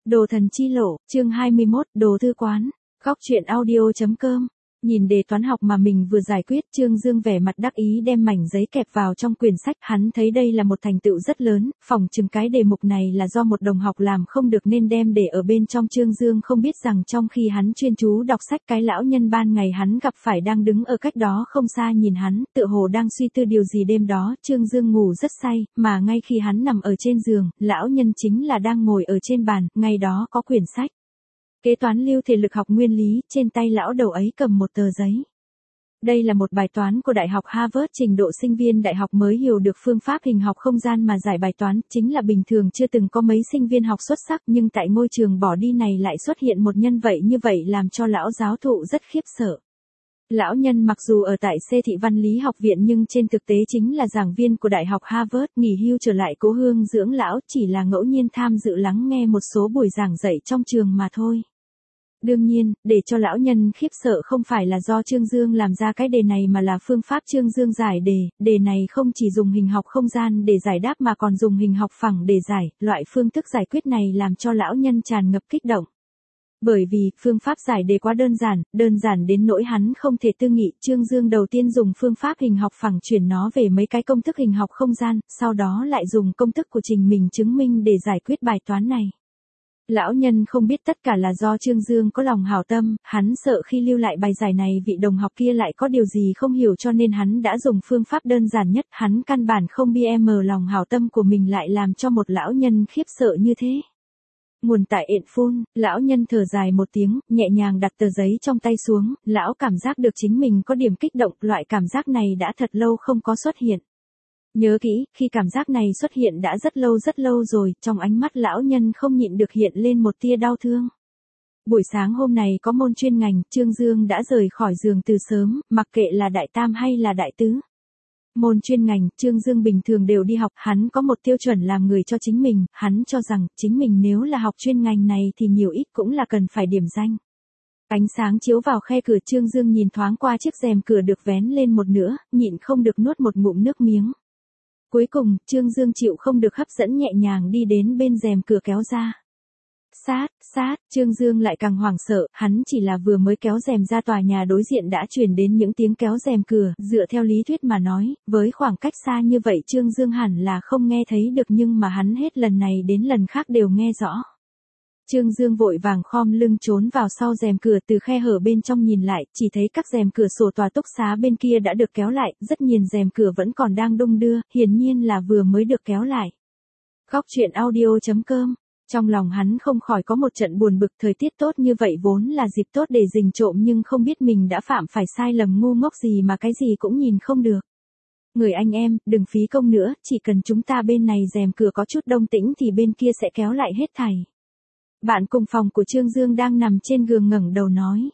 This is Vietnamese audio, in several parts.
Đồ thần chi lộ, chương 21, đồ thư quán. Góc truyện audio.com. Nhìn đề toán học mà mình vừa giải quyết, Trương Dương vẻ mặt đắc ý đem mảnh giấy kẹp vào trong quyển sách, hắn thấy đây là một thành tựu rất lớn, phỏng chừng cái đề mục này là do một đồng học làm không được nên đem để ở bên trong. Trương Dương không biết rằng trong khi hắn chuyên chú đọc sách, cái lão nhân ban ngày hắn gặp phải đang đứng ở cách đó không xa nhìn hắn, tựa hồ đang suy tư điều gì. Đêm đó, Trương Dương ngủ rất say, mà ngay khi hắn nằm ở trên giường, lão nhân chính là đang ngồi ở trên bàn, ngay đó có quyển sách. Kế toán lưu thể lực học nguyên lý, trên tay lão đầu ấy cầm một tờ giấy. Đây là một bài toán của Đại học Harvard, trình độ sinh viên đại học mới hiểu được phương pháp hình học không gian mà giải bài toán, chính là bình thường chưa từng có mấy sinh viên học xuất sắc, nhưng tại ngôi trường bỏ đi này lại xuất hiện một nhân vậy như vậy làm cho lão giáo thụ rất khiếp sợ. Lão nhân mặc dù ở tại C Thị Văn lý học viện nhưng trên thực tế chính là giảng viên của Đại học Harvard, nghỉ hưu trở lại cố hương dưỡng lão, chỉ là ngẫu nhiên tham dự lắng nghe một số buổi giảng dạy trong trường mà thôi. Đương nhiên, để cho lão nhân khiếp sợ không phải là do Trương Dương làm ra cái đề này mà là phương pháp Trương Dương giải đề này không chỉ dùng hình học không gian để giải đáp mà còn dùng hình học phẳng để giải, loại phương thức giải quyết này làm cho lão nhân tràn ngập kích động. Bởi vì, phương pháp giải đề quá đơn giản đến nỗi hắn không thể tư nghị. Trương Dương đầu tiên dùng phương pháp hình học phẳng chuyển nó về mấy cái công thức hình học không gian, sau đó lại dùng công thức của trình mình chứng minh để giải quyết bài toán này. Lão nhân không biết tất cả là do Trương Dương có lòng hảo tâm, hắn sợ khi lưu lại bài giải này vị đồng học kia lại có điều gì không hiểu cho nên hắn đã dùng phương pháp đơn giản nhất, hắn căn bản không bm lòng hảo tâm của mình lại làm cho một lão nhân khiếp sợ như thế. Nguồn tại ện phun, lão nhân thở dài một tiếng, nhẹ nhàng đặt tờ giấy trong tay xuống, lão cảm giác được chính mình có điểm kích động, loại cảm giác này đã thật lâu không có xuất hiện. Nhớ kỹ, khi cảm giác này xuất hiện đã rất lâu rồi, trong ánh mắt lão nhân không nhịn được hiện lên một tia đau thương. Buổi sáng hôm này có môn chuyên ngành, Trương Dương đã rời khỏi giường từ sớm, mặc kệ là đại tam hay là đại tứ. Môn chuyên ngành, Trương Dương bình thường đều đi học, hắn có một tiêu chuẩn làm người cho chính mình, hắn cho rằng, chính mình nếu là học chuyên ngành này thì nhiều ít cũng là cần phải điểm danh. Ánh sáng chiếu vào khe cửa, Trương Dương nhìn thoáng qua chiếc rèm cửa được vén lên một nửa, nhịn không được nuốt một ngụm nước miếng. Cuối cùng, Trương Dương chịu không được hấp dẫn nhẹ nhàng đi đến bên rèm cửa kéo ra. Sát, Trương Dương lại càng hoảng sợ, hắn chỉ là vừa mới kéo rèm ra tòa nhà đối diện đã truyền đến những tiếng kéo rèm cửa, dựa theo lý thuyết mà nói, với khoảng cách xa như vậy Trương Dương hẳn là không nghe thấy được nhưng mà hắn hết lần này đến lần khác đều nghe rõ. Trương Dương vội vàng khom lưng trốn vào sau rèm cửa, từ khe hở bên trong nhìn lại, chỉ thấy các rèm cửa sổ tòa túc xá bên kia đã được kéo lại, rất nhiều rèm cửa vẫn còn đang đung đưa, hiển nhiên là vừa mới được kéo lại. Góc truyện audio.com. Trong lòng hắn không khỏi có một trận buồn bực, thời tiết tốt như vậy vốn là dịp tốt để rình trộm nhưng không biết mình đã phạm phải sai lầm ngu ngốc gì mà cái gì cũng nhìn không được. Người anh em, đừng phí công nữa, chỉ cần chúng ta bên này rèm cửa có chút động tĩnh thì bên kia sẽ kéo lại hết thảy. Bạn cùng phòng của Trương Dương đang nằm trên giường ngẩng đầu nói.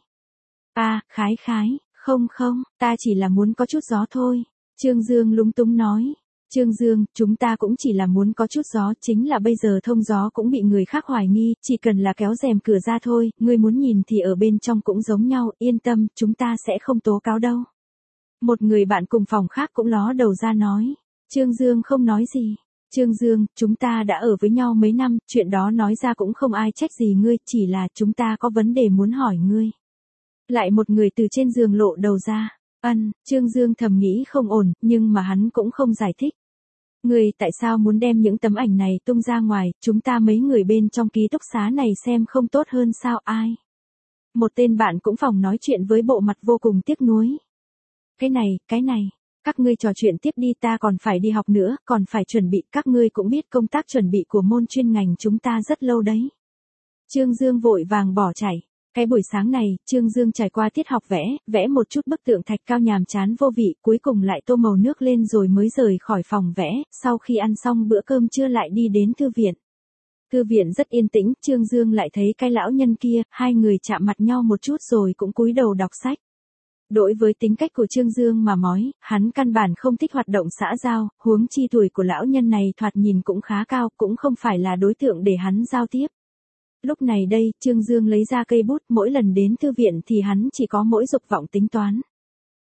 Khái, không, ta chỉ là muốn có chút gió thôi. Trương Dương lúng túng nói. Trương Dương, chúng ta cũng chỉ là muốn có chút gió, chính là bây giờ thông gió cũng bị người khác hoài nghi, chỉ cần là kéo rèm cửa ra thôi, ngươi muốn nhìn thì ở bên trong cũng giống nhau, yên tâm, chúng ta sẽ không tố cáo đâu. Một người bạn cùng phòng khác cũng ló đầu ra nói. Trương Dương không nói gì. Trương Dương, chúng ta đã ở với nhau mấy năm, chuyện đó nói ra cũng không ai trách gì ngươi, chỉ là chúng ta có vấn đề muốn hỏi ngươi. Lại một người từ trên giường lộ đầu ra. Trương Dương thầm nghĩ không ổn, nhưng mà hắn cũng không giải thích. Ngươi tại sao muốn đem những tấm ảnh này tung ra ngoài, chúng ta mấy người bên trong ký túc xá này xem không tốt hơn sao ai? Một tên bạn cũng phòng nói chuyện với bộ mặt vô cùng tiếc nuối. Cái này. Các ngươi trò chuyện tiếp đi, ta còn phải đi học nữa, còn phải chuẩn bị, các ngươi cũng biết công tác chuẩn bị của môn chuyên ngành chúng ta rất lâu đấy. Trương Dương vội vàng bỏ chạy. Cái buổi sáng này, Trương Dương trải qua tiết học vẽ một chút bức tượng thạch cao nhàm chán vô vị, cuối cùng lại tô màu nước lên rồi mới rời khỏi phòng vẽ, sau khi ăn xong bữa cơm trưa lại đi đến thư viện. Thư viện rất yên tĩnh, Trương Dương lại thấy cái lão nhân kia, hai người chạm mặt nhau một chút rồi cũng cúi đầu đọc sách. Đối với tính cách của Trương Dương mà nói, hắn căn bản không thích hoạt động xã giao, huống chi tuổi của lão nhân này thoạt nhìn cũng khá cao, cũng không phải là đối tượng để hắn giao tiếp. Lúc này đây, Trương Dương lấy ra cây bút, mỗi lần đến thư viện thì hắn chỉ có mỗi dục vọng tính toán.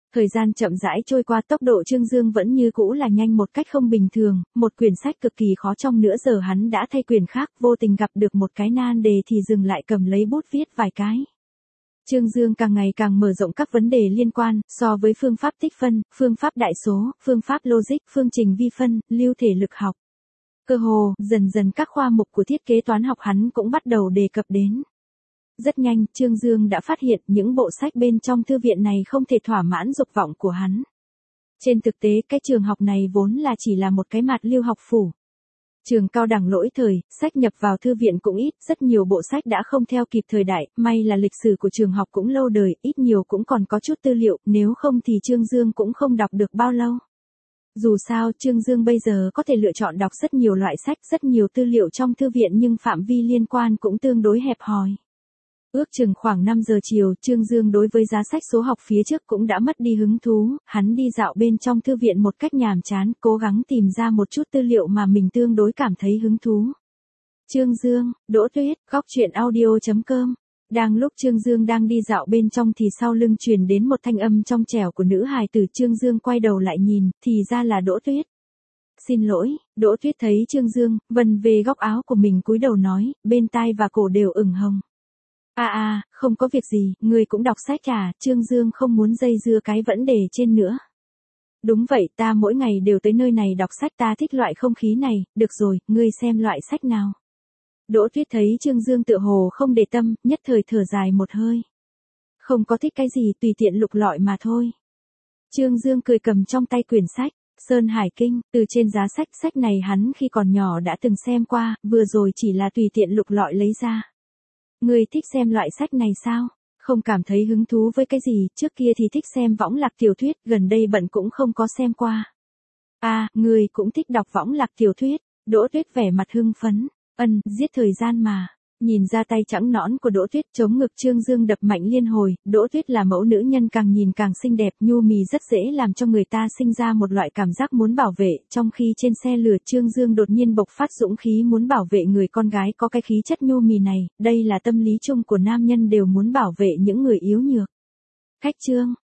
Thời gian chậm rãi trôi qua, tốc độ Trương Dương vẫn như cũ là nhanh một cách không bình thường, một quyển sách cực kỳ khó trong nửa giờ hắn đã thay quyển khác, vô tình gặp được một cái nan đề thì dừng lại cầm lấy bút viết vài cái. Trương Dương càng ngày càng mở rộng các vấn đề liên quan, so với phương pháp tích phân, phương pháp đại số, phương pháp logic, phương trình vi phân, lưu thể lực học. Cơ hồ, dần dần các khoa mục của thiết kế toán học hắn cũng bắt đầu đề cập đến. Rất nhanh, Trương Dương đã phát hiện những bộ sách bên trong thư viện này không thể thỏa mãn dục vọng của hắn. Trên thực tế, cái trường học này vốn là chỉ là một cái mạt lưu học phủ. Trường cao đẳng lỗi thời, sách nhập vào thư viện cũng ít, rất nhiều bộ sách đã không theo kịp thời đại, may là lịch sử của trường học cũng lâu đời, ít nhiều cũng còn có chút tư liệu, nếu không thì Trương Dương cũng không đọc được bao lâu. Dù sao, Trương Dương bây giờ có thể lựa chọn đọc rất nhiều loại sách, rất nhiều tư liệu trong thư viện nhưng phạm vi liên quan cũng tương đối hẹp hòi. Ước chừng khoảng 5 giờ chiều, Trương Dương đối với giá sách số học phía trước cũng đã mất đi hứng thú, hắn đi dạo bên trong thư viện một cách nhàm chán, cố gắng tìm ra một chút tư liệu mà mình tương đối cảm thấy hứng thú. Trương Dương, Đỗ Tuyết, Góc Truyện Audio.com. Đang lúc Trương Dương đang đi dạo bên trong thì sau lưng truyền đến một thanh âm trong trẻo của nữ hài tử. Trương Dương quay đầu lại nhìn, thì ra là Đỗ Tuyết. Xin lỗi, Đỗ Tuyết thấy Trương Dương, vần về góc áo của mình cúi đầu nói, bên tai và cổ đều ửng hồng. Không có việc gì, người cũng đọc sách à, Trương Dương không muốn dây dưa cái vấn đề trên nữa. Đúng vậy, ta mỗi ngày đều tới nơi này đọc sách, ta thích loại không khí này, được rồi, ngươi xem loại sách nào. Đỗ Tuyết thấy Trương Dương tựa hồ không để tâm, nhất thời thở dài một hơi. Không có thích cái gì, tùy tiện lục lọi mà thôi. Trương Dương cười cầm trong tay quyển sách, Sơn Hải Kinh, từ trên giá sách, sách này hắn khi còn nhỏ đã từng xem qua, vừa rồi chỉ là tùy tiện lục lọi lấy ra. Ngươi thích xem loại sách này sao? Không cảm thấy hứng thú với cái gì, trước kia thì thích xem võng lạc tiểu thuyết, gần đây bận cũng không có xem qua. Ngươi cũng thích đọc võng lạc tiểu thuyết, Đỗ Tuyết vẻ mặt hưng phấn, giết thời gian mà. Nhìn ra tay trắng nõn của Đỗ Tuyết chống ngực Trương Dương đập mạnh liên hồi, Đỗ Tuyết là mẫu nữ nhân càng nhìn càng xinh đẹp, nhu mì rất dễ làm cho người ta sinh ra một loại cảm giác muốn bảo vệ, trong khi trên xe lửa Trương Dương đột nhiên bộc phát dũng khí muốn bảo vệ người con gái có cái khí chất nhu mì này, đây là tâm lý chung của nam nhân đều muốn bảo vệ những người yếu nhược. Khách chương,